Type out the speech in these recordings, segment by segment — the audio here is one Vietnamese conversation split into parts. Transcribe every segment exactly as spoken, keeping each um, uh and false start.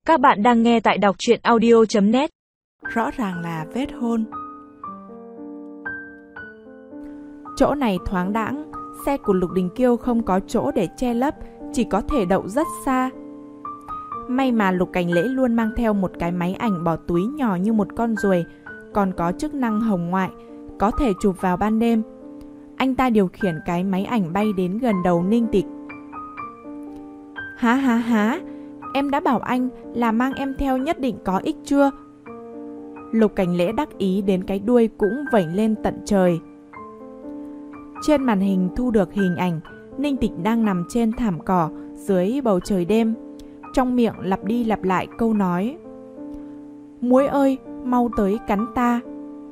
Các bạn đang nghe tại đọc truyện audio chấm net. Rõ ràng là vết hôn. Chỗ này thoáng đãng, xe của Lục Đình Kiêu không có chỗ để che lấp, chỉ có thể đậu rất xa. May mà Lục Cảnh Lễ luôn mang theo một cái máy ảnh bỏ túi nhỏ như một con ruồi, còn có chức năng hồng ngoại, có thể chụp vào ban đêm. Anh ta điều khiển cái máy ảnh bay đến gần đầu Ninh Tịch. Há há há, em đã bảo anh là mang em theo nhất định có ích chưa? Lục Cảnh Lễ đắc ý đến cái đuôi cũng vểnh lên tận trời. Trên màn hình thu được hình ảnh Ninh Tịch đang nằm trên thảm cỏ dưới bầu trời đêm, trong miệng lặp đi lặp lại câu nói: Muỗi ơi, mau tới cắn ta.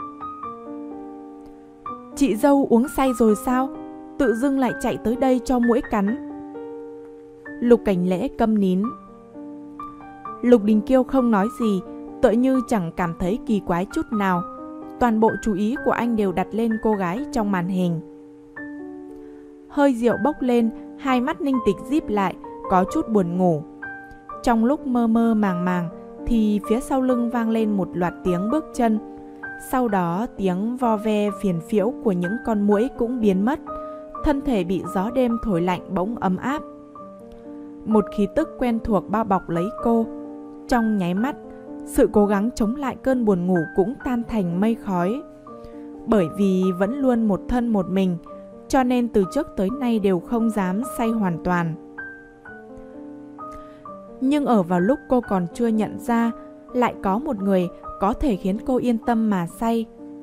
Chị dâu uống say rồi sao? Tự dưng lại chạy tới đây cho muỗi cắn. Lục Cảnh Lễ câm nín. Lục Đình Kiêu không nói gì, tựa như chẳng cảm thấy kỳ quái chút nào. Toàn bộ chú ý của anh đều đặt lên cô gái trong màn hình. Hơi rượu bốc lên, hai mắt Ninh Tịch díp lại, có chút buồn ngủ. Trong lúc mơ mơ màng màng thì phía sau lưng vang lên một loạt tiếng bước chân. Sau đó tiếng vo ve phiền phiễu của những con muỗi cũng biến mất. Thân thể bị gió đêm thổi lạnh bỗng ấm áp. Một khí tức quen thuộc bao bọc lấy cô. Trong nháy mắt, sự cố gắng chống lại cơn buồn ngủ cũng tan thành mây khói. Bởi vì vẫn luôn một thân một mình, cho nên từ trước tới nay đều không dám say hoàn toàn. Nhưng ở vào lúc cô còn chưa nhận ra, lại có một người có thể khiến cô yên tâm mà say.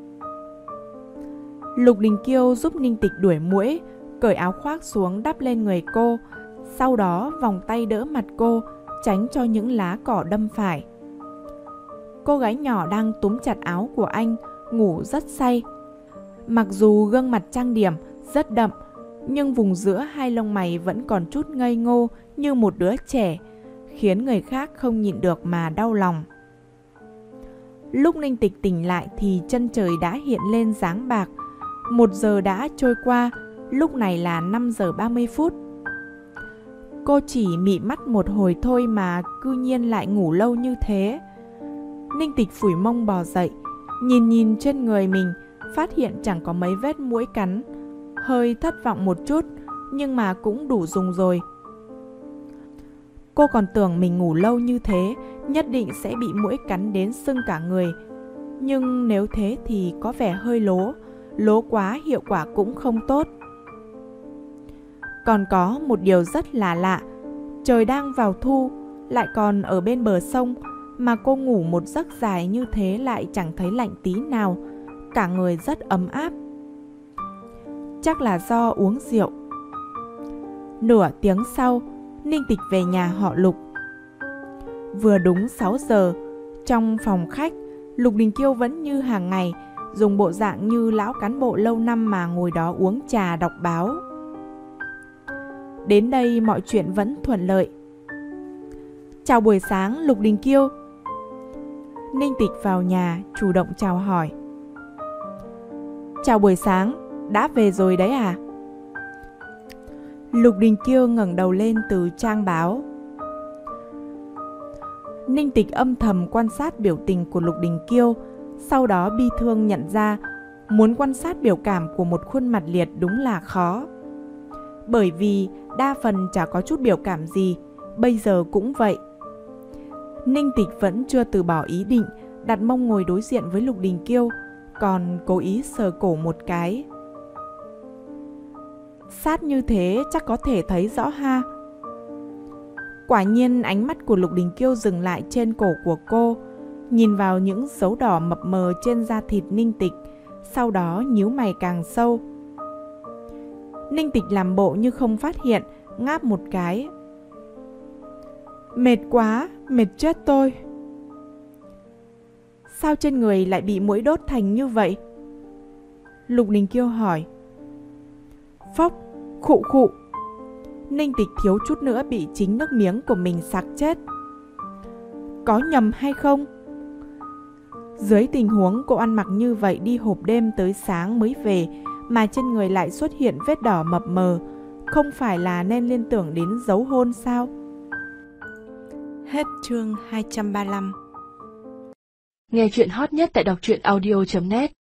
Lục Đình Kiêu giúp Ninh Tịch đuổi muỗi, cởi áo khoác xuống đắp lên người cô, sau đó vòng tay đỡ mặt cô, tránh cho những lá cỏ đâm phải. Cô gái nhỏ đang túm chặt áo của anh, ngủ rất say. Mặc dù gương mặt trang điểm rất đậm, nhưng vùng giữa hai lông mày vẫn còn chút ngây ngô như một đứa trẻ, khiến người khác không nhịn được mà đau lòng. Lúc Ninh Tịch tỉnh lại thì chân trời đã hiện lên dáng bạc. Một giờ đã trôi qua, lúc này là năm giờ ba mươi phút. Cô chỉ mị mắt một hồi thôi mà cư nhiên lại ngủ lâu như thế. Ninh Tịch phủi mông bò dậy, nhìn nhìn trên người mình, phát hiện chẳng có mấy vết muỗi cắn. Hơi thất vọng một chút, nhưng mà cũng đủ dùng rồi. Cô còn tưởng mình ngủ lâu như thế, nhất định sẽ bị muỗi cắn đến sưng cả người. Nhưng nếu thế thì có vẻ hơi lố, lố quá hiệu quả cũng không tốt. Còn có một điều rất là lạ, trời đang vào thu, lại còn ở bên bờ sông, mà cô ngủ một giấc dài như thế lại chẳng thấy lạnh tí nào, cả người rất ấm áp. Chắc là do uống rượu. Nửa tiếng sau, Ninh Tịch về nhà họ Lục. Vừa đúng sáu giờ, trong phòng khách, Lục Đình Kiêu vẫn như hàng ngày, dùng bộ dạng như lão cán bộ lâu năm mà ngồi đó uống trà đọc báo. Đến đây mọi chuyện vẫn thuận lợi. Chào buổi sáng Lục Đình Kiêu. Ninh Tịch vào nhà chủ động chào hỏi. Chào buổi sáng, đã về rồi đấy à? Lục Đình Kiêu ngẩng đầu lên từ trang báo. Ninh Tịch âm thầm quan sát biểu tình của Lục Đình Kiêu, sau đó bi thương nhận ra muốn quan sát biểu cảm của một khuôn mặt liệt đúng là khó. Bởi vì đa phần chả có chút biểu cảm gì, bây giờ cũng vậy. Ninh Tịch vẫn chưa từ bỏ ý định đặt mông ngồi đối diện với Lục Đình Kiêu, còn cố ý sờ cổ một cái. Sát như thế chắc có thể thấy rõ ha. Quả nhiên ánh mắt của Lục Đình Kiêu dừng lại trên cổ của cô, nhìn vào những dấu đỏ mập mờ trên da thịt Ninh Tịch, sau đó nhíu mày càng sâu. Ninh Tịch làm bộ như không phát hiện, ngáp một cái. Mệt quá, mệt chết tôi. Sao trên người lại bị muỗi đốt thành như vậy? Lục Đình Kiêu hỏi. Phốc, khụ khụ. Ninh Tịch thiếu chút nữa bị chính nước miếng của mình sặc chết. Có nhầm hay không? Dưới tình huống cô ăn mặc như vậy đi hộp đêm tới sáng mới về, mà trên người lại xuất hiện vết đỏ mập mờ, không phải là nên liên tưởng đến dấu hôn sao? Hết chương hai trăm ba mươi lăm. Nghe chuyện hot nhất tại đọc truyện audio chấm net.